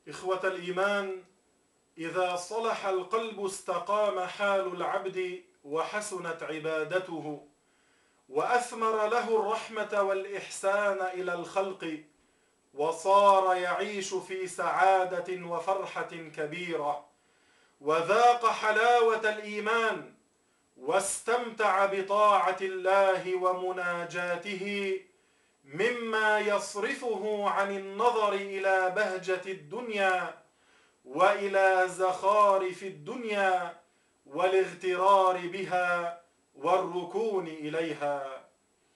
إخوة الإيمان، إذا صلح القلب استقام حال العبد وحسنت عبادته، وأثمر له الرحمة والإحسان إلى الخلق، وصار يعيش في سعادة وفرحة كبيرة، وذاق حلاوة الإيمان، واستمتع بطاعة الله ومناجاته، مما يصرفه عن النظر إلى بهجة الدنيا وإلى زخارف الدنيا والاغترار بها والركون إليها.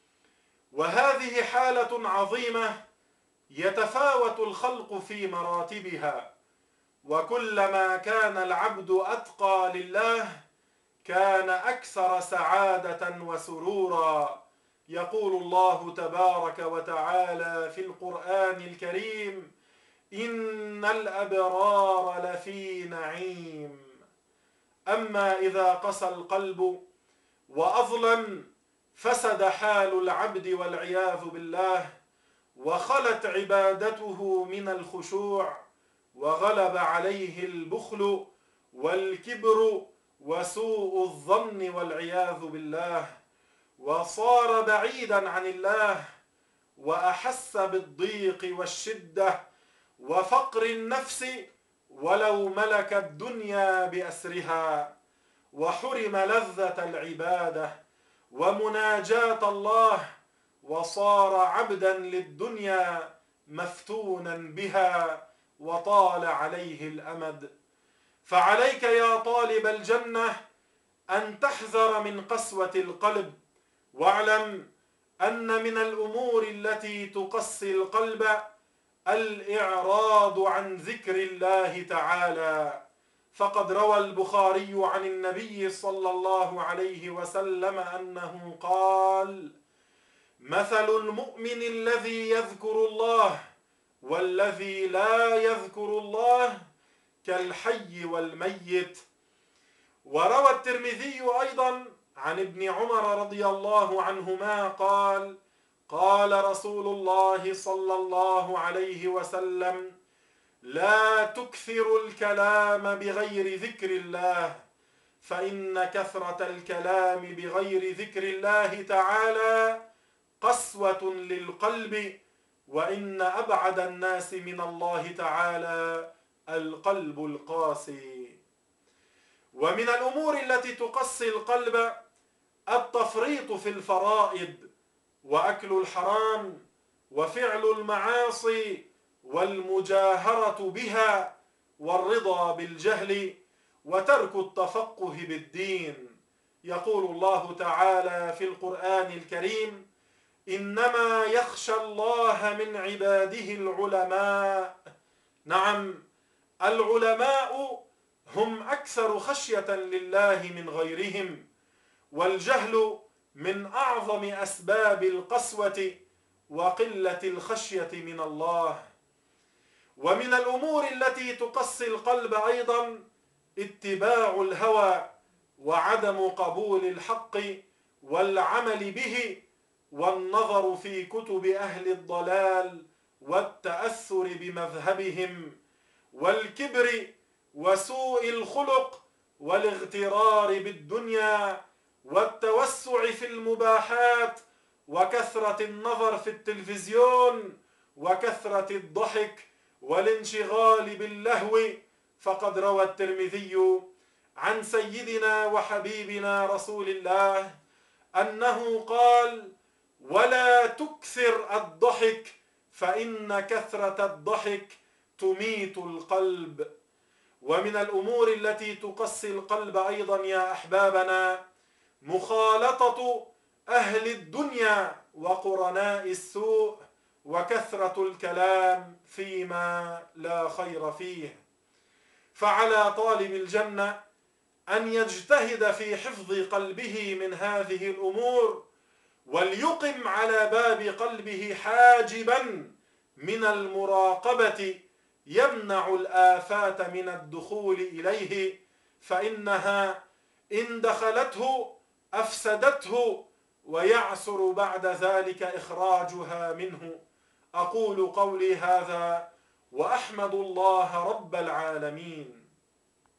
وهذه حالة عظيمة يتفاوت الخلق في مراتبها، وكلما كان العبد أتقى لله كان أكثر سعادة وسرورا. يقول الله تبارك وتعالى في القرآن الكريم: إن الأبرار لفي نعيم. أما إذا قسى القلب وأظلم فسد حال العبد والعياذ بالله، وخلت عبادته من الخشوع، وغلب عليه البخل والكبر وسوء الظن والعياذ بالله، وصار بعيدا عن الله، وأحس بالضيق والشدة وفقر النفس ولو ملك الدنيا بأسرها، وحرم لذة العبادة ومناجاة الله، وصار عبدا للدنيا مفتونا بها وطال عليه الأمد. فعليك يا طالب الجنة أن تحذر من قسوة القلب، واعلم أن من الأمور التي تقسي القلب الإعراض عن ذكر الله تعالى. فقد روى البخاري عن النبي صلى الله عليه وسلم أنه قال: مثل المؤمن الذي يذكر الله والذي لا يذكر الله كالحي والميت. وروى الترمذي أيضا عن ابن عمر رضي الله عنهما قال: قال رسول الله صلى الله عليه وسلم: لا تكثروا الكلام بغير ذكر الله، فإن كثرة الكلام بغير ذكر الله تعالى قسوة للقلب، وإن أبعد الناس من الله تعالى القلب القاسي. ومن الأمور التي تقسي القلب التفريط في الفرائض، وأكل الحرام، وفعل المعاصي، والمجاهرة بها، والرضا بالجهل، وترك التفقه بالدين. يقول الله تعالى في القرآن الكريم: إنما يخشى الله من عباده العلماء. نعم، العلماء هم أكثر خشية لله من غيرهم، والجهل من أعظم أسباب القسوة وقلة الخشية من الله. ومن الأمور التي تقسي القلب أيضا اتباع الهوى، وعدم قبول الحق والعمل به، والنظر في كتب أهل الضلال والتأثر بمذهبهم، والكبر وسوء الخلق والاغترار بالدنيا، والتوسع في المباحات، وكثرة النظر في التلفزيون، وكثرة الضحك والانشغال باللهو. فقد روى الترمذي عن سيدنا وحبيبنا رسول الله أنه قال: ولا تكثر الضحك فإن كثرة الضحك تميت القلب. ومن الأمور التي تقسي القلب أيضا يا أحبابنا مخالطة أهل الدنيا وقرناء السوء، وكثرة الكلام فيما لا خير فيه. فعلى طالب الجنة أن يجتهد في حفظ قلبه من هذه الأمور، وليقم على باب قلبه حاجبا من المراقبة يمنع الآفات من الدخول إليه، فإنها إن دخلته أفسدته، ويعسر بعد ذلك إخراجها منه. أقول قولي هذا وأحمد الله رب العالمين